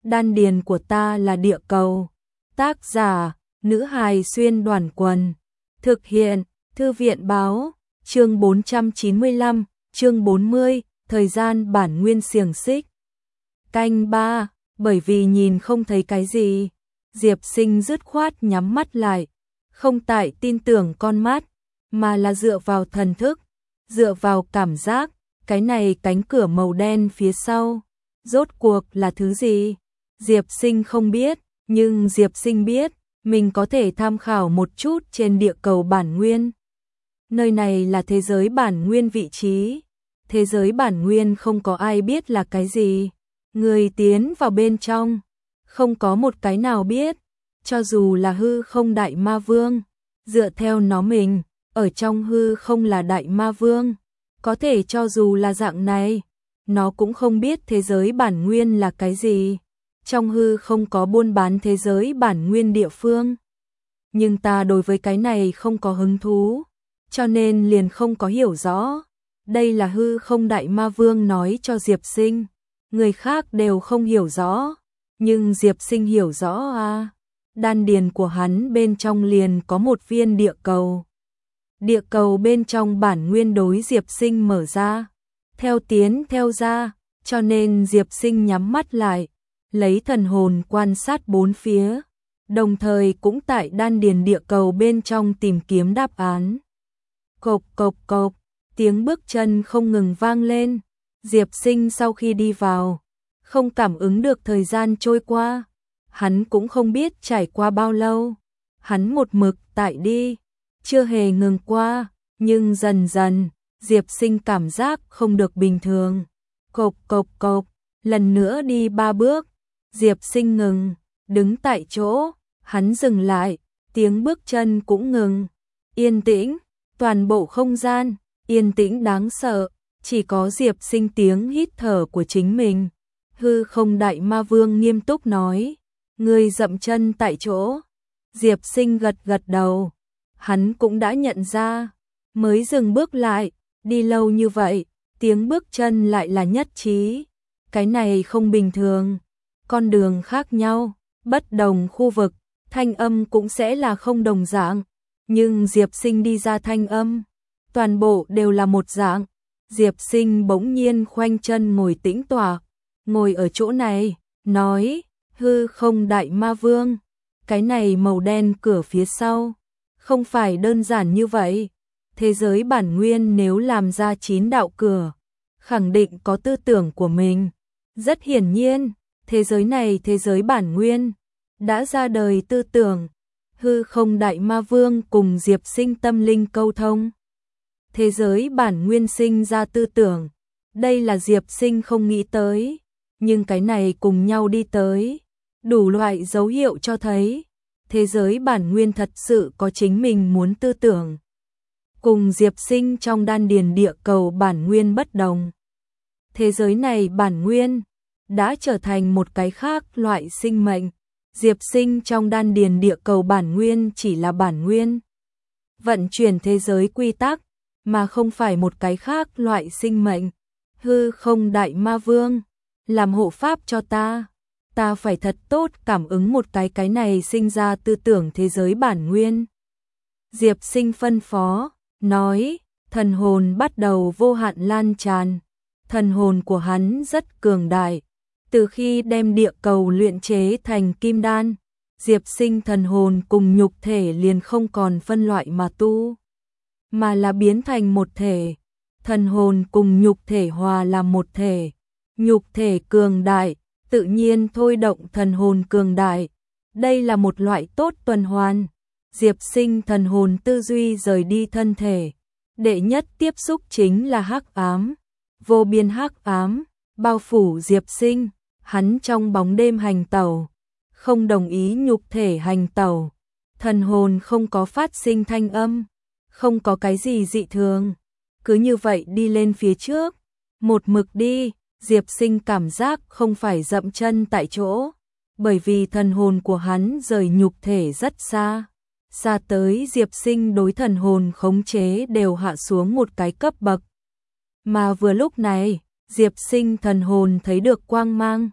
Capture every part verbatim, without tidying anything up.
Đan điền của ta là địa cầu. Tác giả, nữ hài xuyên đoàn quần. Thực hiện, thư viện báo, chương bốn trăm chín mươi lăm, chương bốn mươi, thời gian bản nguyên xiềng xích. Canh ba, bởi vì nhìn không thấy cái gì, Diệp Sinh dứt khoát nhắm mắt lại, không tại tin tưởng con mắt, mà là dựa vào thần thức, dựa vào cảm giác, cái này cánh cửa màu đen phía sau, rốt cuộc là thứ gì? Diệp Sinh không biết, nhưng Diệp Sinh biết, mình có thể tham khảo một chút trên địa cầu bản nguyên. Nơi này là thế giới bản nguyên vị trí, thế giới bản nguyên không có ai biết là cái gì, người tiến vào bên trong, không có một cái nào biết, cho dù là hư không đại ma vương, dựa theo nó mình, ở trong hư không là đại ma vương, có thể cho dù là dạng này, nó cũng không biết thế giới bản nguyên là cái gì, trong hư không có buôn bán thế giới bản nguyên địa phương. Nhưng ta đối với cái này không có hứng thú, cho nên liền không có hiểu rõ. Đây là hư không đại ma vương nói cho Diệp Sinh, người khác đều không hiểu rõ, nhưng Diệp Sinh hiểu rõ à. Đan điền của hắn bên trong liền có một viên địa cầu. Địa cầu bên trong bản nguyên đối Diệp Sinh mở ra, theo tiến theo ra, cho nên Diệp Sinh nhắm mắt lại, lấy thần hồn quan sát bốn phía, đồng thời cũng tại đan điền địa cầu bên trong tìm kiếm đáp án. Cộc cộc cộc, tiếng bước chân không ngừng vang lên, Diệp Sinh sau khi đi vào, không cảm ứng được thời gian trôi qua, hắn cũng không biết trải qua bao lâu, hắn một mực tại đi, chưa hề ngừng qua, nhưng dần dần, Diệp Sinh cảm giác không được bình thường. Cộc cộc cộc, lần nữa đi ba bước, Diệp Sinh ngừng, đứng tại chỗ, hắn dừng lại, tiếng bước chân cũng ngừng, yên tĩnh, toàn bộ không gian, yên tĩnh đáng sợ, chỉ có Diệp Sinh tiếng hít thở của chính mình. Hư không đại ma vương nghiêm túc nói, ngươi dậm chân tại chỗ. Diệp Sinh gật gật đầu, hắn cũng đã nhận ra, mới dừng bước lại, đi lâu như vậy, tiếng bước chân lại là nhất trí, cái này không bình thường, con đường khác nhau, bất đồng khu vực, thanh âm cũng sẽ là không đồng dạng, nhưng Diệp Sinh đi ra thanh âm, toàn bộ đều là một dạng. Diệp Sinh bỗng nhiên khoanh chân ngồi tĩnh tọa, ngồi ở chỗ này, nói, hư không đại ma vương, cái này màu đen cửa phía sau, không phải đơn giản như vậy, thế giới bản nguyên nếu làm ra chín đạo cửa, khẳng định có tư tưởng của mình, rất hiển nhiên, thế giới này thế giới bản nguyên, đã ra đời tư tưởng, hư không đại ma vương cùng Diệp Sinh tâm linh câu thông. Thế giới bản nguyên sinh ra tư tưởng, đây là Diệp Sinh không nghĩ tới, nhưng cái này cùng nhau đi tới, đủ loại dấu hiệu cho thấy, thế giới bản nguyên thật sự có chính mình muốn tư tưởng. Cùng Diệp Sinh trong đan điền địa cầu bản nguyên bất đồng. Thế giới này bản nguyên, đã trở thành một cái khác loại sinh mệnh, Diệp Sinh trong đan điền địa cầu bản nguyên chỉ là bản nguyên. Vận chuyển thế giới quy tắc, mà không phải một cái khác loại sinh mệnh. Hư không đại ma vương, làm hộ pháp cho ta, ta phải thật tốt cảm ứng một cái cái này sinh ra tư tưởng thế giới bản nguyên. Diệp Sinh phân phó, nói, thần hồn bắt đầu vô hạn lan tràn, thần hồn của hắn rất cường đại, từ khi đem địa cầu luyện chế thành kim đan, Diệp Sinh thần hồn cùng nhục thể liền không còn phân loại mà tu, mà là biến thành một thể, thần hồn cùng nhục thể hòa làm một thể, nhục thể cường đại, tự nhiên thôi động thần hồn cường đại, đây là một loại tốt tuần hoàn. Diệp Sinh thần hồn tư duy rời đi thân thể, đệ nhất tiếp xúc chính là hắc ám, vô biên hắc ám, bao phủ Diệp Sinh, hắn trong bóng đêm hành tẩu, không đồng ý nhục thể hành tẩu, thần hồn không có phát sinh thanh âm, không có cái gì dị thường, cứ như vậy đi lên phía trước, một mực đi, Diệp Sinh cảm giác không phải dậm chân tại chỗ, bởi vì thần hồn của hắn rời nhục thể rất xa, xa tới Diệp Sinh đối thần hồn khống chế đều hạ xuống một cái cấp bậc. Mà vừa lúc này, Diệp Sinh thần hồn thấy được quang mang,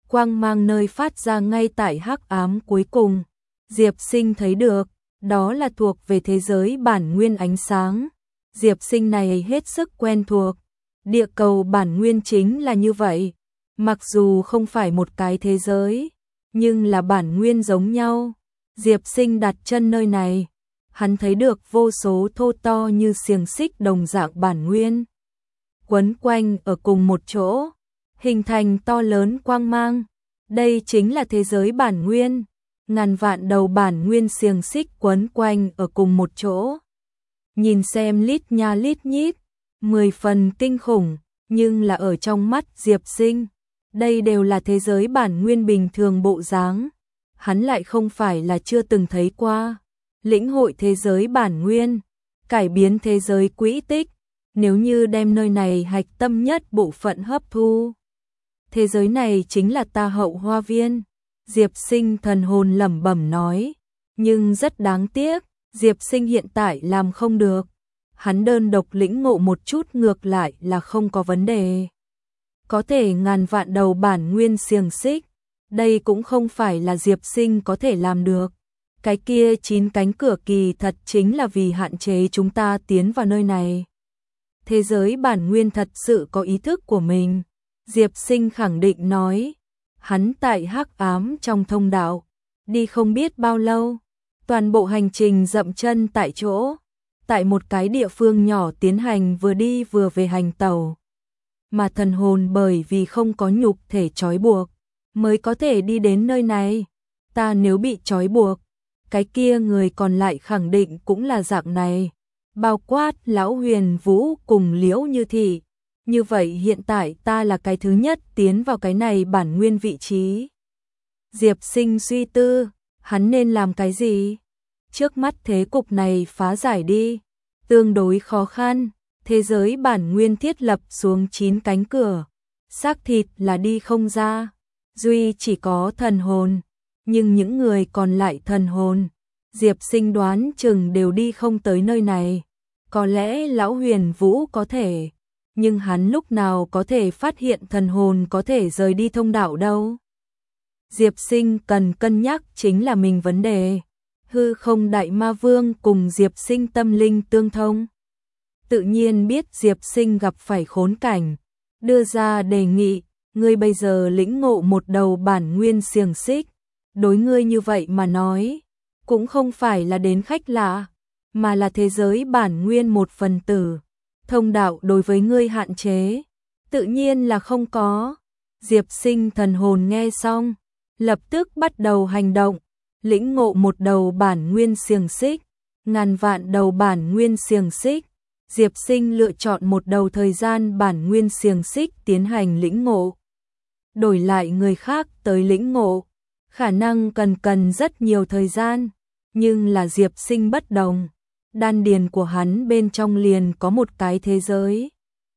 quang mang nơi phát ra ngay tại hắc ám cuối cùng. Diệp Sinh thấy được, đó là thuộc về thế giới bản nguyên ánh sáng. Diệp Sinh này hết sức quen thuộc. Địa cầu bản nguyên chính là như vậy. Mặc dù không phải một cái thế giới, nhưng là bản nguyên giống nhau. Diệp Sinh đặt chân nơi này, hắn thấy được vô số thô to như xiềng xích đồng dạng bản nguyên quấn quanh ở cùng một chỗ, hình thành to lớn quang mang. Đây chính là thế giới bản nguyên, ngàn vạn đầu bản nguyên xiềng xích quấn quanh ở cùng một chỗ. Nhìn xem lít nha lít nhít, mười phần kinh khủng, nhưng là ở trong mắt Diệp Sinh, đây đều là thế giới bản nguyên bình thường bộ dáng. Hắn lại không phải là chưa từng thấy qua. Lĩnh hội thế giới bản nguyên, cải biến thế giới quỹ tích, nếu như đem nơi này hạch tâm nhất bộ phận hấp thu. Thế giới này chính là ta hậu hoa viên. Diệp Sinh thần hồn lẩm bẩm nói, nhưng rất đáng tiếc, Diệp Sinh hiện tại làm không được. Hắn đơn độc lĩnh ngộ một chút ngược lại là không có vấn đề. Có thể ngàn vạn đầu bản nguyên xiềng xích, đây cũng không phải là Diệp Sinh có thể làm được. Cái kia chín cánh cửa kỳ thật chính là vì hạn chế chúng ta tiến vào nơi này. Thế giới bản nguyên thật sự có ý thức của mình. Diệp Sinh khẳng định nói, hắn tại hắc ám trong thông đạo, đi không biết bao lâu, toàn bộ hành trình dậm chân tại chỗ, tại một cái địa phương nhỏ tiến hành vừa đi vừa về hành tàu. Mà thần hồn bởi vì không có nhục thể trói buộc, mới có thể đi đến nơi này. Ta nếu bị trói buộc, cái kia người còn lại khẳng định cũng là dạng này, bao quát Lão Huyền Vũ cùng Liễu Như Thị. Như vậy hiện tại ta là cái thứ nhất tiến vào cái này bản nguyên vị trí. Diệp Sinh suy tư, hắn nên làm cái gì? Trước mắt thế cục này phá giải đi, tương đối khó khăn. Thế giới bản nguyên thiết lập xuống chín cánh cửa, xác thịt là đi không ra, duy chỉ có thần hồn, nhưng những người còn lại thần hồn, Diệp Sinh đoán chừng đều đi không tới nơi này. Có lẽ Lão Huyền Vũ có thể, nhưng hắn lúc nào có thể phát hiện thần hồn có thể rời đi thông đạo đâu. Diệp Sinh cần cân nhắc chính là mình vấn đề. Hư không đại ma vương cùng Diệp Sinh tâm linh tương thông, tự nhiên biết Diệp Sinh gặp phải khốn cảnh, đưa ra đề nghị, ngươi bây giờ lĩnh ngộ một đầu bản nguyên xiềng xích, đối ngươi như vậy mà nói, cũng không phải là đến khách lạ, mà là thế giới bản nguyên một phần tử. Thông đạo đối với ngươi hạn chế, tự nhiên là không có. Diệp Sinh thần hồn nghe xong, lập tức bắt đầu hành động, lĩnh ngộ một đầu bản nguyên xiềng xích, ngàn vạn đầu bản nguyên xiềng xích. Diệp Sinh lựa chọn một đầu thời gian bản nguyên xiềng xích tiến hành lĩnh ngộ. Đổi lại người khác tới lĩnh ngộ, khả năng cần cần rất nhiều thời gian, nhưng là Diệp Sinh bất đồng. Đan điền của hắn bên trong liền có một cái thế giới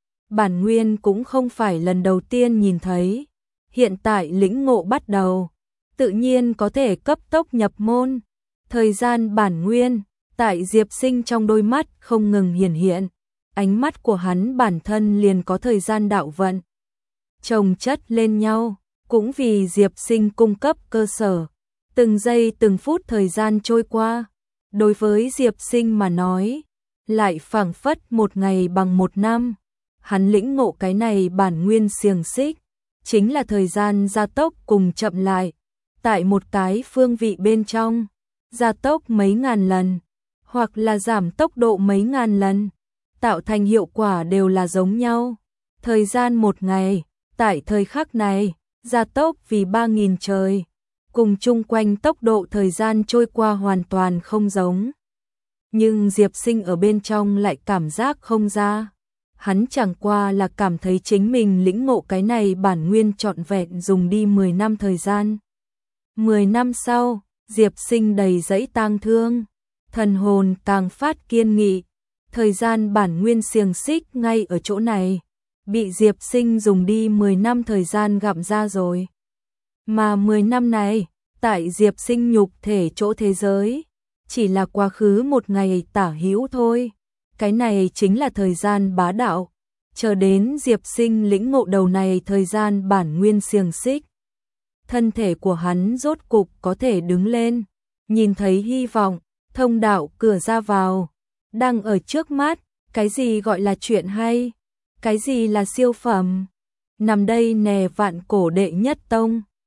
bản nguyên, cũng không phải lần đầu tiên nhìn thấy. Hiện tại lĩnh ngộ bắt đầu, tự nhiên có thể cấp tốc nhập môn. Thời gian bản nguyên tại Diệp Sinh trong đôi mắt không ngừng hiển hiện, ánh mắt của hắn bản thân liền có thời gian đạo vận chồng chất lên nhau, cũng vì Diệp Sinh cung cấp cơ sở. Từng giây từng phút thời gian trôi qua, đối với Diệp Sinh mà nói, lại phảng phất một ngày bằng một năm. Hắn lĩnh ngộ cái này bản nguyên xiềng xích, chính là thời gian gia tốc cùng chậm lại, tại một cái phương vị bên trong, gia tốc mấy ngàn lần, hoặc là giảm tốc độ mấy ngàn lần, tạo thành hiệu quả đều là giống nhau. Thời gian một ngày, tại thời khắc này, gia tốc vì ba nghìn trời, cùng chung quanh tốc độ thời gian trôi qua hoàn toàn không giống. Nhưng Diệp Sinh ở bên trong lại cảm giác không ra. Hắn chẳng qua là cảm thấy chính mình lĩnh ngộ cái này bản nguyên trọn vẹn dùng đi mười năm thời gian. mười năm sau, Diệp Sinh đầy dẫy tang thương, thần hồn càng phát kiên nghị. Thời gian bản nguyên xiềng xích ngay ở chỗ này, bị Diệp Sinh dùng đi mười năm thời gian gặm ra rồi. Mà mười năm này, tại Diệp Sinh nhục thể chỗ thế giới, chỉ là quá khứ một ngày tả hữu thôi. Cái này chính là thời gian bá đạo. Chờ đến Diệp Sinh lĩnh ngộ đầu này thời gian bản nguyên xiềng xích, thân thể của hắn rốt cục có thể đứng lên, nhìn thấy hy vọng, thông đạo cửa ra vào đang ở trước mắt, cái gì gọi là chuyện hay, cái gì là siêu phẩm. Nằm đây nè, vạn cổ đệ nhất tông.